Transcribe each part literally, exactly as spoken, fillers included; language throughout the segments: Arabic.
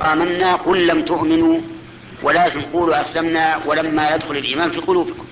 آمنا قل لم تؤمنوا ولكن قولوا أسلمنا ولما يدخل الإيمان في قلوبكم.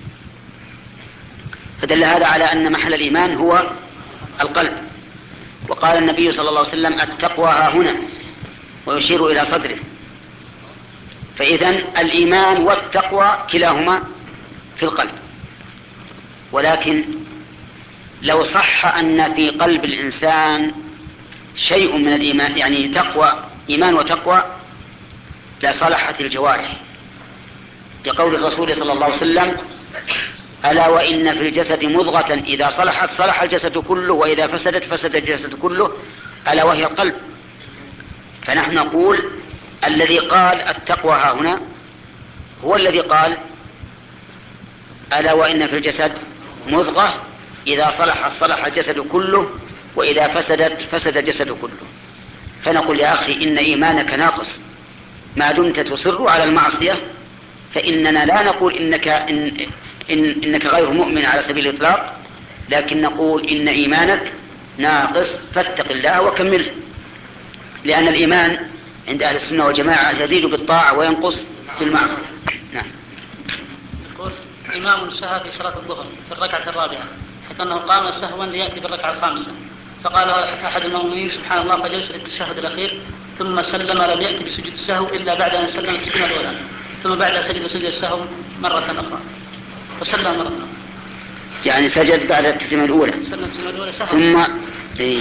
فدل هذا على أن محل الإيمان هو القلب. وقال النبي صلى الله عليه وسلم التقوى ها هنا، ويشير إلى صدره. فإذن الإيمان والتقوى كلاهما في القلب. ولكن لو صح أن في قلب الإنسان شيء من الإيمان، يعني تقوى إيمان وتقوى، لصلحت الجوارح، لقول الرسول صلى الله عليه وسلم ألا وإن في الجسد مضغة إذا صلحت صلح الجسد كله وإذا فسدت فسد الجسد كله، ألا وهي القلب. فنحن نقول الذي قال التقوى ها هنا هو الذي قال ألا وإن في الجسد مضغة إذا صلحت صلح الجسد كله وإذا فسدت فسد الجسد كله. فنقول يا أخي إن إيمانك ناقص ما دمت تصر على المعصية، فإننا لا نقول إنك, إن إن إنك غير مؤمن على سبيل الإطلاق، لكن نقول إن إيمانك ناقص فاتق الله وكمله، لأن الإيمان عند أهل السنة والجماعة يزيد بالطاعة وينقص بالمعصية. نعم. يقول إمام سهى في صلاة الظهر في الركعة الرابعة، حتى أنه قام سهوا ليأتي بالركعة الخامسة، فقال أحد المؤمنين سبحان الله فجلس للتشهد الأخير ثم سلم لم يأتي بسجود السهو إلا بعد أن سلم في السنة الأولى، ثم بعد سجد سجد السهو مرة أخرى فسلم مرة أخرى. يعني سجد بعد التسليمة الأولى ثم إيه.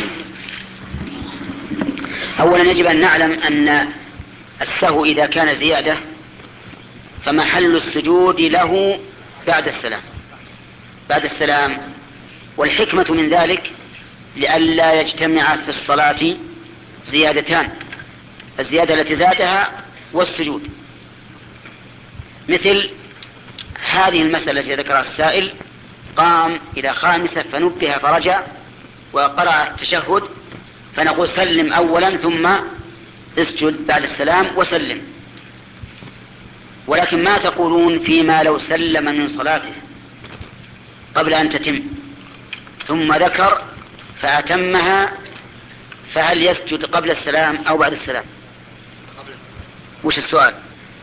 أولا يجب أن نعلم أن السهو إذا كان زيادة فمحل السجود له بعد السلام بعد السلام والحكمة من ذلك لئلا يجتمع في الصلاة زيادتان، الزيادة التي زادها والسجود. مثل هذه المسألة التي ذكرها السائل، قام إلى خامسة فنبه فرجع وقرأ التشهد، فنقول سلم أولا ثم اسجد بعد السلام وسلم. ولكن ما تقولون فيما لو سلم من صلاته قبل أن تتم ثم ذكر فأتمها، فهل يسجد قبل السلام أو بعد السلام؟ وش السؤال؟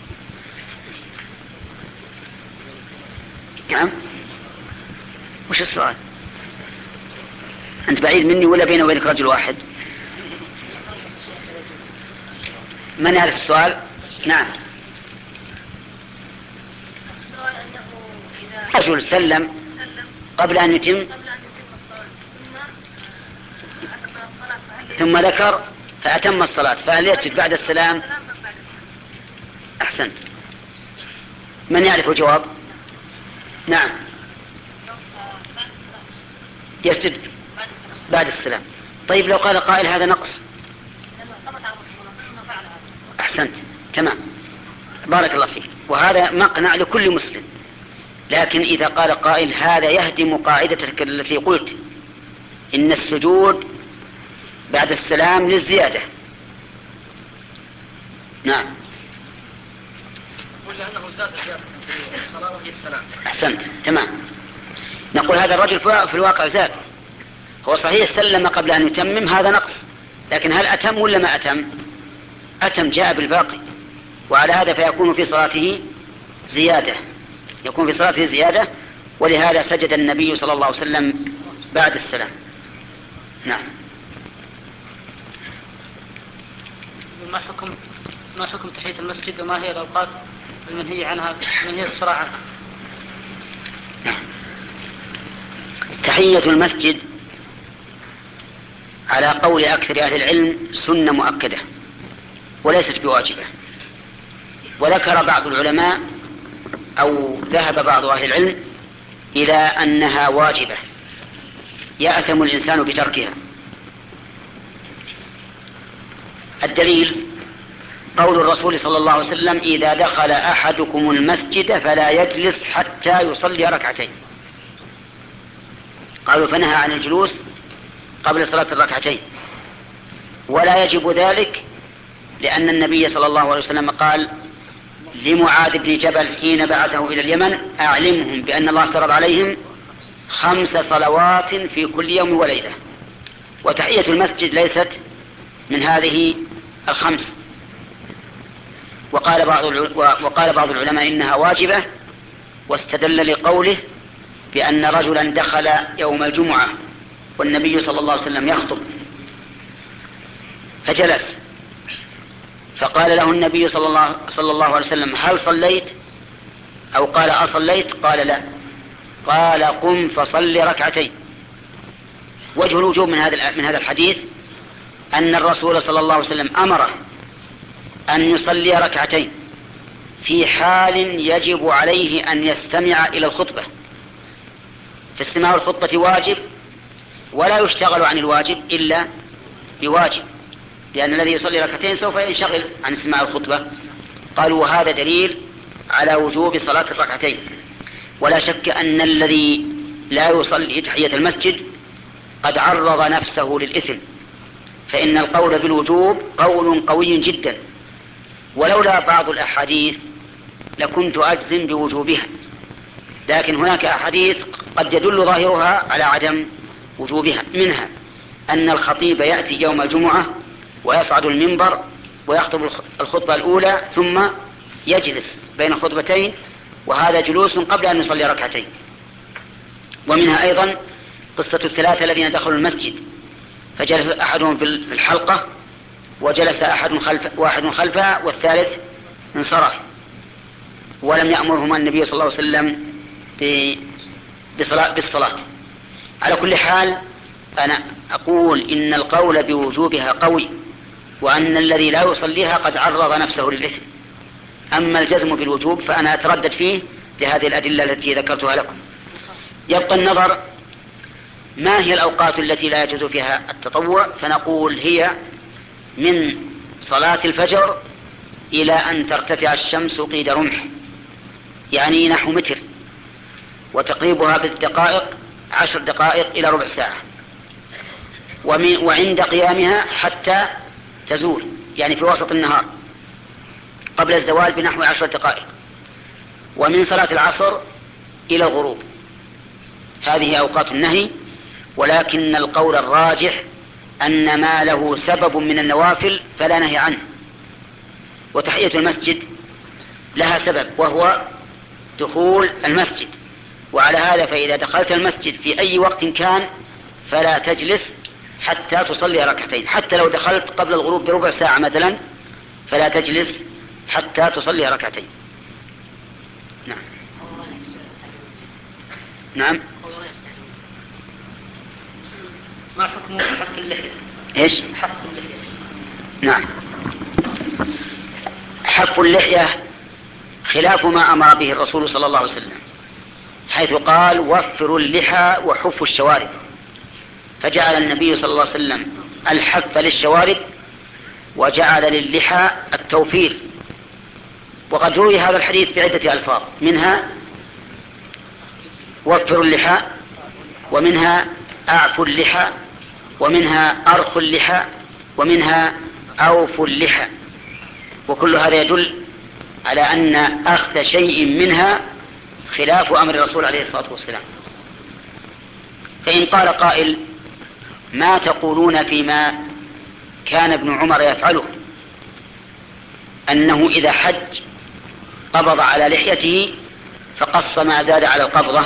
نعم، وش السؤال؟ أنت بعيد مني ولا بيني وبينك رجل واحد؟ من يعرف السؤال؟ نعم. رجل سلم قبل أن يتم ثم ذكر فأتم الصلاة، فهل يسجد بعد السلام؟ أحسنت. من يعرف الجواب؟ نعم، يسجد بعد السلام. طيب لو قال قائل هذا نقص؟ أحسنت، تمام، بارك الله فيك، وهذا مقنع لكل مسلم. لكن إذا قال قائل هذا يهدم قاعدتك التي قلت إن السجود بعد السلام للزيادة. نعم. أحسنت، تمام. نقول هذا الرجل في الواقع زاد، هو صحيح سلم قبل أن يتمم، هذا نقص، لكن هل أتم ولا ما أتم؟ أتم، جاء بالباقي، وعلى هذا فيكون في صلاته زيادة، يكون في صلاته زيادة، ولهذا سجد النبي صلى الله عليه وسلم بعد السلام. نعم. ما حكم ما حكم تحية المسجد وما هي الأوقات المنهي عنها منهي الصلاة عنها؟ نعم. تحية المسجد على قول أكثر أهل العلم سنة مؤكدة وليست بواجبة، وذكر بعض العلماء أو ذهب بعض أهل العلم إلى أنها واجبة يأثم الإنسان بتركها. الدليل قول الرسول صلى الله عليه وسلم إذا دخل أحدكم المسجد فلا يجلس حتى يصلي ركعتين. قالوا فنهى عن الجلوس قبل صلاة الركعتين، ولا يجب ذلك لأن النبي صلى الله عليه وسلم قال لمعاذ بن جبل حين بعثه إلى اليمن أعلمهم بأن الله افترض عليهم خمس صلوات في كل يوم وليلة، وتحية المسجد ليست من هذه الخمس. وقال بعض وقال بعض العلماء إنها واجبة، واستدل لقوله بأن رجلا دخل يوم الجمعة والنبي صلى الله عليه وسلم يخطب فجلس، فقال له النبي صلى الله, صلى الله عليه وسلم: هل صليت؟ أو قال: أصليت؟ قال: لا. قال: قم فصل ركعتين. وجه الوجوب من هذا من هذا الحديث أن الرسول صلى الله عليه وسلم أمره أن يصلي ركعتين في حال يجب عليه أن يستمع إلى الخطبة، فاستماع الخطبة واجب، ولا يشتغل عن الواجب إلا بواجب، لأن الذي يصلي ركعتين سوف ينشغل عن استماع الخطبة. قالوا: وهذا دليل على وجوب صلاة الركعتين. ولا شك أن الذي لا يصلي تحية المسجد قد عرض نفسه للإثم، فإن القول بالوجوب قول قوي جدا، ولولا بعض الأحاديث لكنت أجزم بوجوبها، لكن هناك أحاديث قد يدل ظاهرها على عدم وجوبها. منها أن الخطيب يأتي يوم الجمعة ويصعد المنبر ويخطب الخطبة الأولى ثم يجلس بين خطبتين، وهذا جلوس قبل أن يصلي ركعتين. ومنها أيضا قصة الثلاثة الذين دخلوا المسجد فجلس أحدهم في الحلقة وجلس أحد خلف واحد خلفها والثالث انصرف، ولم يأمرهما النبي صلى الله عليه وسلم بالصلاة. على كل حال أنا أقول إن القول بوجوبها قوي، وأن الذي لا يصليها قد عرض نفسه للإثم. أما الجزم بالوجوب فأنا أتردد فيه لهذه الأدلة التي ذكرتها لكم. يبقى النظر ما هي الأوقات التي لا يجوز فيها التطوع، فنقول هي من صلاة الفجر إلى أن ترتفع الشمس قيد رمح، يعني نحو متر، وتقريبها بالدقائق عشر دقائق إلى ربع ساعة، وعند قيامها حتى تزول، يعني في وسط النهار قبل الزوال بنحو عشر دقائق، ومن صلاة العصر إلى الغروب. هذه أوقات النهي، ولكن القول الراجح أن ما له سبب من النوافل فلا نهي عنه. وتحية المسجد لها سبب وهو دخول المسجد، وعلى هذا فإذا دخلت المسجد في أي وقت كان فلا تجلس حتى تصلي ركعتين، حتى لو دخلت قبل الغروب بربع ساعة مثلا فلا تجلس حتى تصلي ركعتين. نعم نعم. ما حكم حف اللحية؟ ايش؟ حف اللحية. نعم، حف اللحية خلاف ما أمر به الرسول صلى الله عليه وسلم، حيث قال: وفروا اللحى وحفوا الشوارب، فجعل النبي صلى الله عليه وسلم الحف للشوارب وجعل للحى التوفير. وقد روي هذا الحديث بعدة ألفاظ، منها وفروا اللحى، ومنها أعفوا اللحى، ومنها أرخوا اللحى، ومنها أوفوا اللحى، وكل هذا يدل على أن أخذ شيء منها خلاف أمر الرسول عليه الصلاة والسلام. فإن قال قائل: ما تقولون فيما كان ابن عمر يفعله، أنه إذا حج قبض على لحيته فقص ما زاد على القبضة؟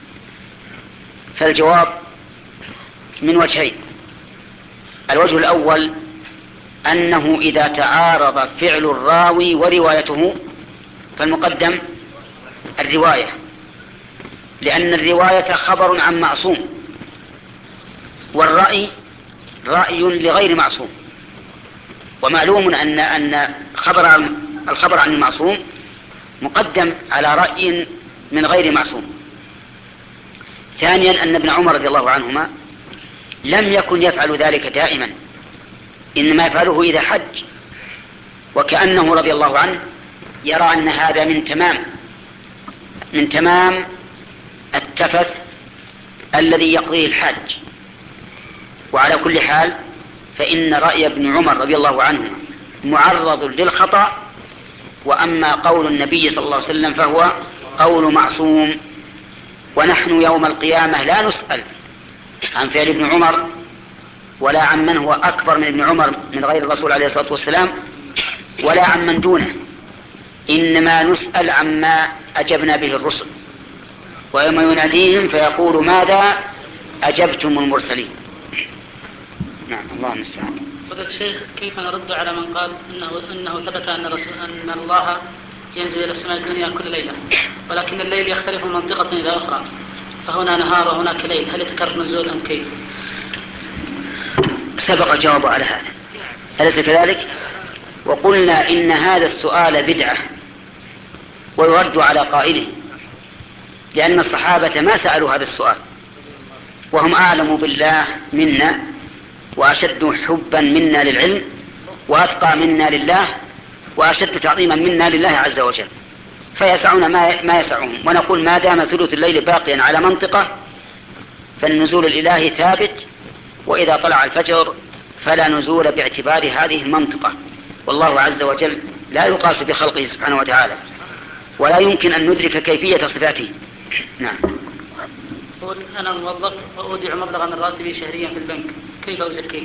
فالجواب من وجهين. الوجه الأول أنه إذا تعارض فعل الراوي وروايته فالمقدم الرواية، لأن الرواية خبر عن معصوم، والرأي رأي لغير معصوم، ومعلوم أن أن خبر عن الخبر عن المعصوم مقدم على رأي من غير معصوم. ثانيا أن ابن عمر رضي الله عنهما لم يكن يفعل ذلك دائما، إنما يفعله إذا حج، وكأنه رضي الله عنه يرى أن هذا من تمام من تمام التفث الذي يقضيه الحاج. وعلى كل حال فإن رأي ابن عمر رضي الله عنه معرض للخطأ، وأما قول النبي صلى الله عليه وسلم فهو قول معصوم. ونحن يوم القيامة لا نسأل عن فعل ابن عمر ولا عن من هو أكبر من ابن عمر من غير الرسول عليه الصلاة والسلام ولا عن من دونه، إنما نسأل عما أجبنا به الرسل، ويوم يناديهم فيقول ماذا أجبتم المرسلين. نعم، الله المستعان. فضيلة الشيخ، كيف نرد على من قال إنه, إنه ثبت أن, أن الله ينزل إلى السماء الدنيا كل ليلة، ولكن الليل يختلف من منطقة إلى أخرى، فهنا نهار وهناك ليل، هل يتكرر نزول أم كيف؟ سبق الجواب على هذا، أليس كذلك؟ وقلنا إن هذا السؤال بدعة ويرد على قائله، لأن الصحابة ما سألوا هذا السؤال، وهم أعلم بالله منا وأشد حبا منا للعلم وأتقى منا لله وأشد تعظيما منا لله عز وجل، فيسعون ما يسعهم. ونقول ما دام ثلث الليل باقيا على منطقة فالنزول الإلهي ثابت، وإذا طلع الفجر فلا نزول باعتبار هذه المنطقة، والله عز وجل لا يقاس بخلقه سبحانه وتعالى، ولا يمكن أن ندرك كيفية صفاته. نعم. قل أنا موظف وأودع مبلغا من راتبي شهريا في البنك، كيف أزكيه؟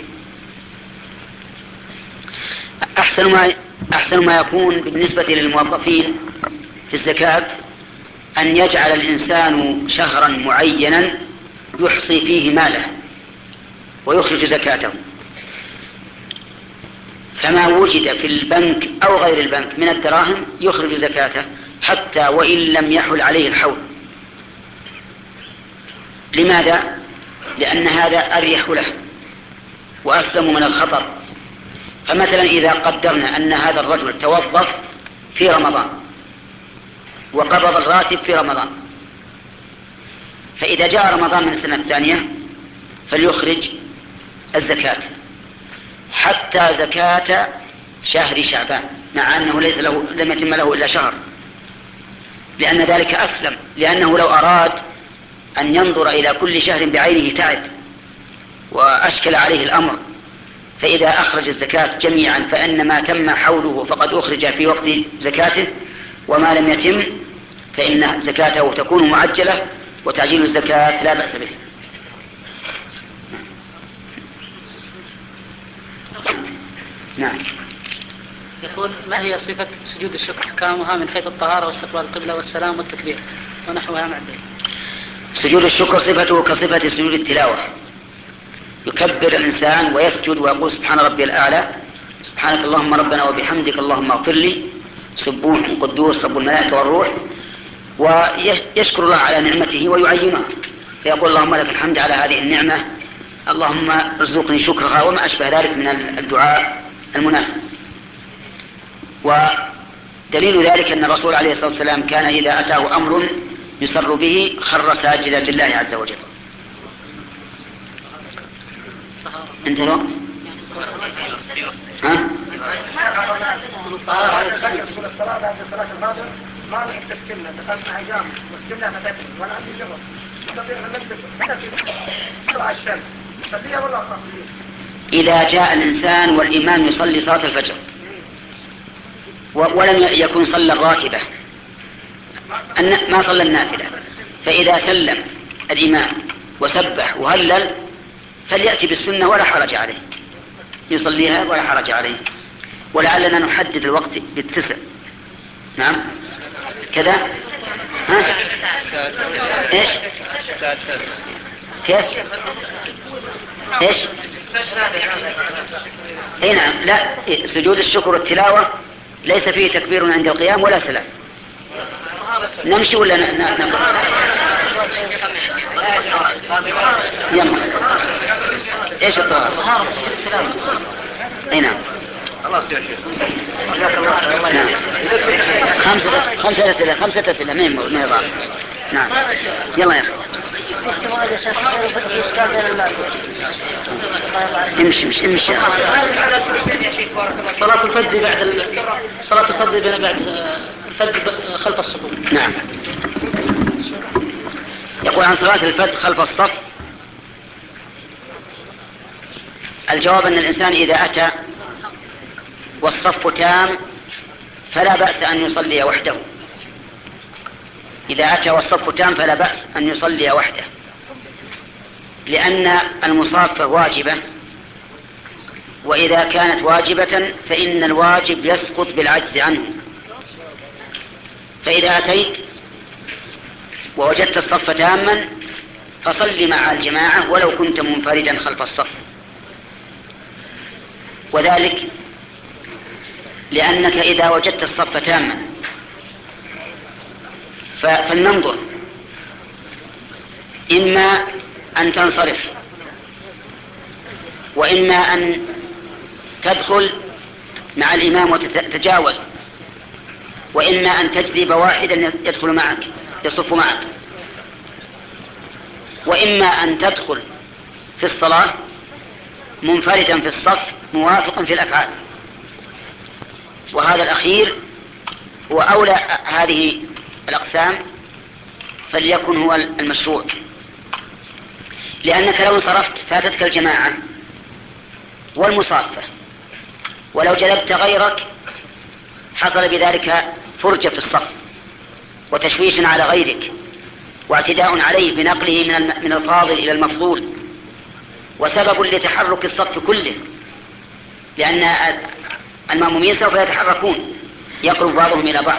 أحسن ما أحسن ما يكون بالنسبة للموظفين في الزكاة أن يجعل الإنسان شهرا معينا يحصي فيه ماله ويخرج زكاته، فما وجد في البنك أو غير البنك من الدراهم يخرج زكاته حتى وإن لم يحل عليه الحول. لماذا؟ لأن هذا أريح له وأسلم من الخطر. فمثلا إذا قدرنا أن هذا الرجل توظف في رمضان وقبض الراتب في رمضان، فإذا جاء رمضان من السنة الثانية فليخرج الزكاة حتى زكاة شهر شعبان، مع أنه ليس له لم يتم له إلا شهر، لأن ذلك أسلم، لأنه لو أراد أن ينظر إلى كل شهر بعينه تعب وأشكل عليه الأمر. فإذا أخرج الزكاة جميعا فإن ما تم حوله فقد أخرج في وقت زكاته، وما لم يتم فإن زكاته تكون معجلة، وتعجيل الزكاة لا بأس به. نعم. يقول ما هي صفة سجود الشكر كامها من حيث الطهارة واستقبال القبلة والسلام والتكبير ونحوها مع ذلك؟ سجود الشكر صفته كصفة سجود التلاوة، يكبر الإنسان ويسجد ويقول سبحان ربي الأعلى، سبحانك اللهم ربنا وبحمدك اللهم اغفر لي، سبوح قدوس رب الملائكة والروح، ويشكر الله على نعمته ويعينها، فيقول اللهم لك الحمد على هذه النعمة، اللهم ارزقني شكرها، وما أشبه ذلك من الدعاء المناسب. ودليل ذلك أن الرسول عليه الصلاة والسلام كان إذا أتاه أمر يسر به خر ساجدا لله عز وجل. انت الوقت؟ ها؟ الصلاة بعد صلاة المغرب ما نحب تستمنا، دخلت مع جامع واستمنا فتاكل ولا عندي جبر، نستطيع أن نجلس نتسم طلع الشمس نصليها ولا أخاف؟ إذا جاء الإنسان والإمام يصلي صلاة الفجر ولم يكن صلى الراتبة ما صلى النافلة، فإذا سلم الإمام وسبح وهلل فليأتي بالسنة ولا حرج عليه، يصليها ولا حرج عليه. ولعلنا نحدد الوقت بالتسع. نعم كذا. ها؟ ايش كيف ايش اي نعم. لا، سجود الشكر والتلاوة ليس فيه تكبير عند القيام ولا سلام. نمشي ولا نقرأ؟ يلا. ايش الطهارة؟ اي نعم. خلاص يا شيخ. نعم. خمسة خمسة أسئلة خمسة أسئلة مين مين ضار. نعم. يلا يا أخي. امشي امشي امشي. صلاة الفجر بعد ال... صلاة الفجر بعد الفجر خلف الصفوف. نعم. يقول عن صلاة الفجر خلف الصف، الجواب أن الإنسان إذا أتى والصف تام فلا بأس أن يصلي وحده. إذا أتى والصف تام فلا بأس أن يصلي وحده، لأن المصافة واجبة، وإذا كانت واجبة فإن الواجب يسقط بالعجز عنه، فإذا أتيت ووجدت الصف تاما فصل مع الجماعة ولو كنت منفردا خلف الصف، وذلك لأنك إذا وجدت الصف تاما فلننظر، إما أن تنصرف وإما أن تدخل مع الإمام وتتجاوز، وإما أن تجذب واحدا يدخل معك يصف معك، وإما أن تدخل في الصلاة منفردا في الصف موافقا في الأفعال، وهذا الأخير هو أولى هذه الأقسام، فليكن هو المشروع، لأنك لو انصرفت فاتتك الجماعة والمصافة، ولو جلبت غيرك حصل بذلك فرجة في الصف وتشويش على غيرك واعتداء عليه بنقله من الفاضل إلى المفضول، وسبب لتحرك الصف كله، لأن المأمومين سوف يتحركون يقرب بعضهم إلى بعض.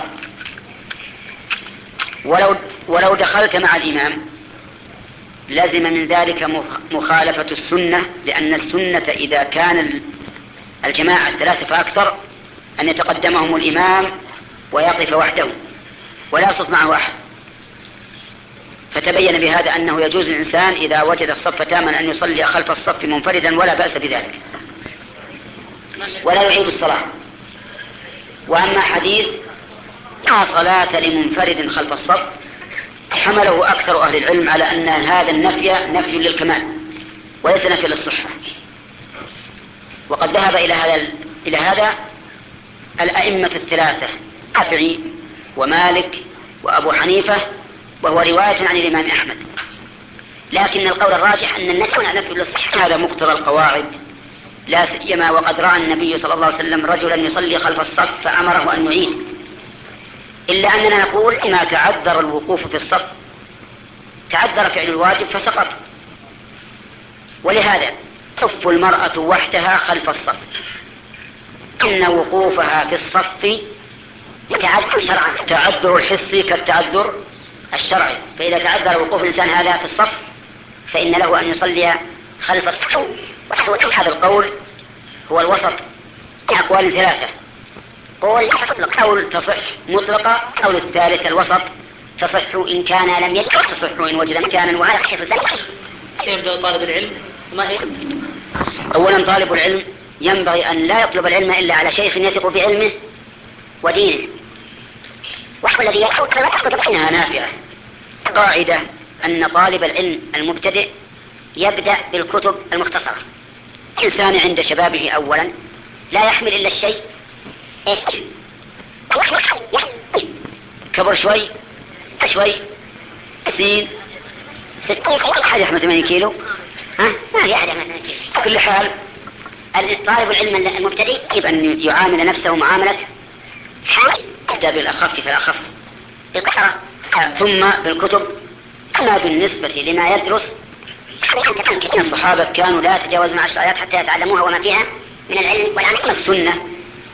ولو, ولو دخلت مع الإمام لازم من ذلك مخالفة السنة، لأن السنة إذا كان الجماعة ثلاثة فأكثر أن يتقدمهم الإمام ويقف وحده ولا يصف معه أحد. فتبين بهذا أنه يجوز للإنسان إذا وجد الصف تاما أن يصلي خلف الصف منفردا ولا بأس بذلك، ولا يعيد الصلاة. وأما حديث لا صلاة لمنفرد خلف الصف حمله أكثر أهل العلم على أن هذا النفي نفي للكمال وليس نفي للصحة، وقد ذهب إلى هذا إلى هذا الأئمة الثلاثة الشافعي ومالك وأبو حنيفة، وهو رواية عن الإمام أحمد، لكن القول الراجح أن النفي نفي للصحة. هذا مقتضى القواعد، لا سيما وقد رأى النبي صلى الله عليه وسلم رجلا يصلي خلف الصف فأمره أن يعيد، إلا أننا نقول ما تعذر الوقوف في الصف تعذر فعل الواجب فسقط، ولهذا تصف المرأة وحدها خلف الصف، إن وقوفها في الصف يتعذر شرعا، تعذر الحسي كالتعذر الشرعي، فإذا تعذر وقوف الإنسان هذا في الصف فإن له أن يصلي خلف الصف. هذا القول هو الوسط من أقوال ثلاثة، قول قول تصح مطلقة، قول الثالث الوسط تصح إن كان لم يجد، تصح إن وجد مكانا، وهذا خشية سنة. يبدأ طالب العلم ما هي؟ أولا طالب العلم ينبغي أن لا يطلب العلم إلا على شيخ يثق بعلمه ودينه، والذي يحفظ إنها نافعة. قاعدة أن طالب العلم المبتدئ يبدأ بالكتب المختصرة. إنسان عند شبابه أولا لا يحمل إلا الشيء إيش كبر شوي شوي سين ستين أحد يحمل ثمانين كيلو، ها ما في أحد يحمل ثمانين كيلو. كل حال طالب العلم المبتدئ يجب أن يعامل نفسه معاملة حال، يبدأ بالأخف فالأخف بالقصرى ثم بالكتب. أما بالنسبة لما يدرس الصحابة كانوا لا يتجاوزون عشر آيات حتى يتعلموها وما فيها من العلم والعمل. السنة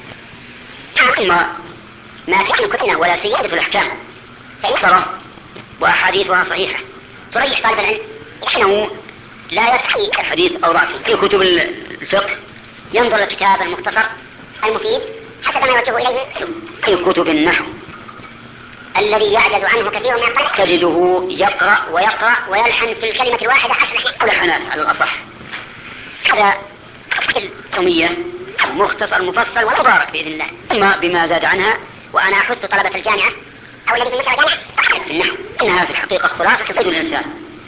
ما ما كان كتنة ولا سيادة الأحكام، فإنصرة وأحاديثها صحيحة تريح طالب العلم، لأنه لا يتحقيق الحديث أو ضعفه. في كتب الفقه ينظر الكتاب المختصر المفيد حسب ما يوجه إليه. في كتب النحو الذي يعجز عنه كثير من الطلبة تجده يقرأ ويقرأ ويلحن في الكلمة الواحدة عشر لحنات على الأصح. هذا الحمية مختصر مفصل ومبارك بإذن الله، أما بما زاد عنها. وأنا أحث طلبة الجامعة أو الذي في مصر الجامعة في النحو، إنها في الحقيقة خلاصة فيد الإنسان.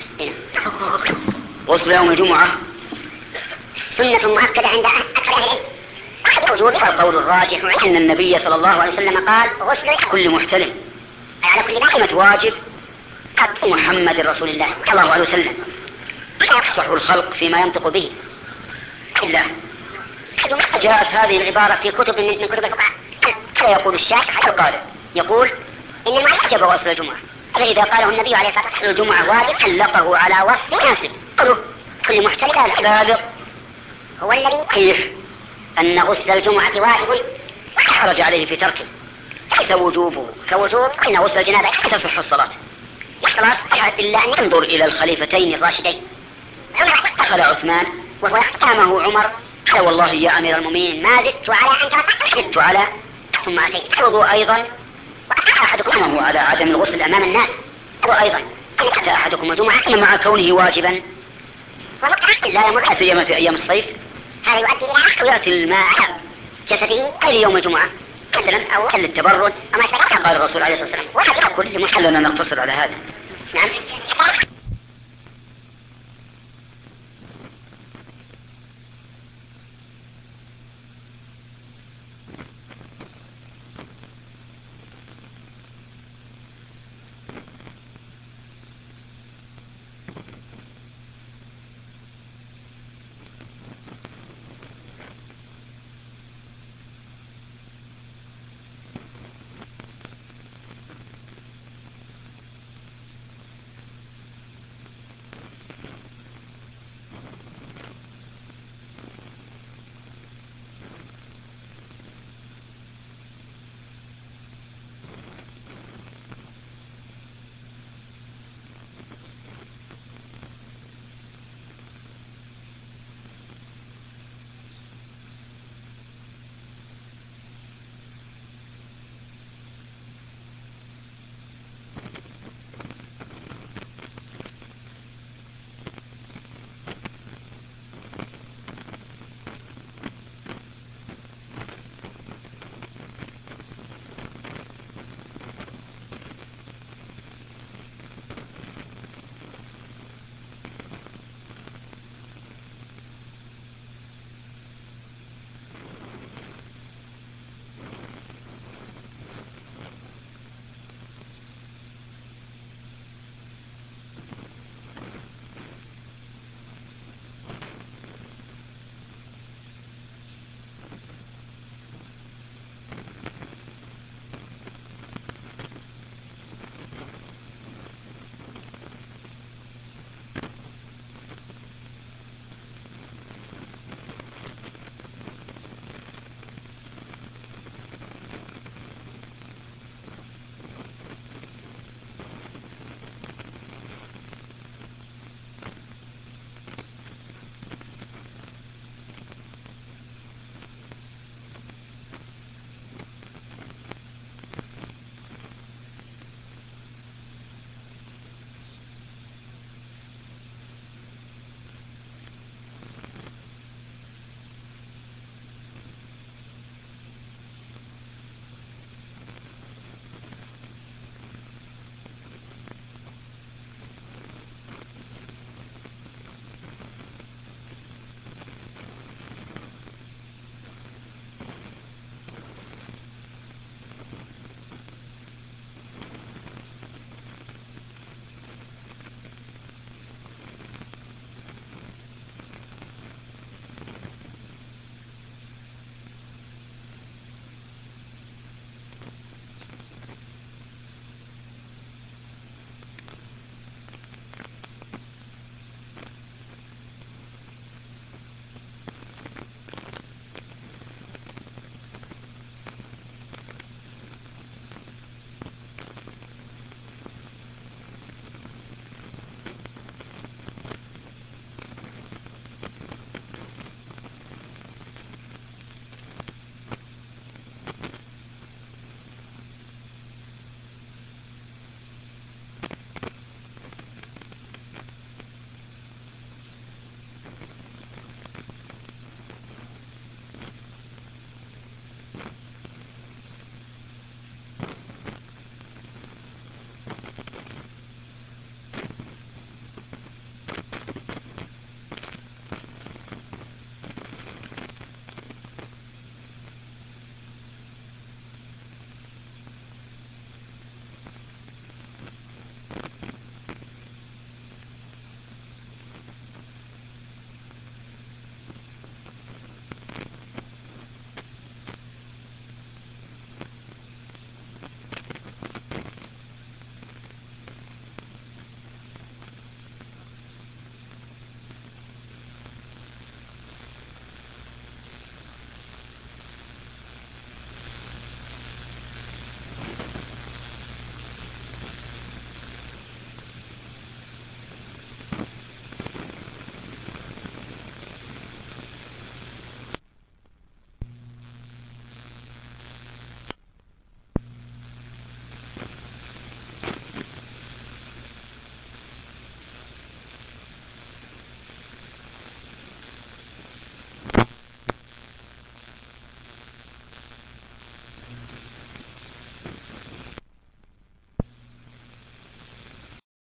غسل يوم الجمعة سنة مؤكدة عند أكثر أهل العلم. القول الراجح أن النبي صلى الله عليه وسلم قال غسل كل محتلم على كل داخمة واجب قد محمد رسول الله صلى الله عليه وسلم، يفصح الخلق فيما ينطق به الله. جاءت هذه العبارة في كتب من كتب الفقهاء، فيقول الشافعي القارئ يقول إن ما يجب غسل الجمعة، فإذا قاله النبي عليه الصلاة والسلام الجمعة واجب علقه على وصف يناسب كل محتلم. البالغ هو الذي يقيح أن غسل الجمعة واجب حرج عليه في تركه، ليس وجوبه كوجوب أن غسل الجنابة لا تصح الصلاة. الصلاة إلا أن ينظر إلى الخليفتين الراشدين. دخل عثمان وهو يحتمه عمر قال والله يا أمير المؤمنين ما زدت على أن زدت على ثم أتيت الوضوء أيضا أحدكم أمره على عدم الغسل أمام الناس وأيضا أن يأتي أحدكم الجمعة مع كونه واجبا لا يمر سيما في أيام الصيف هذا يؤدي إلى يأتي الماء على جسده أي يوم الجمعة مثلا أو حل التبرد أما شبه قال الرسول عليه الصلاة والسلام وحاجة كل محل لنا نقتصر على هذا. نعم.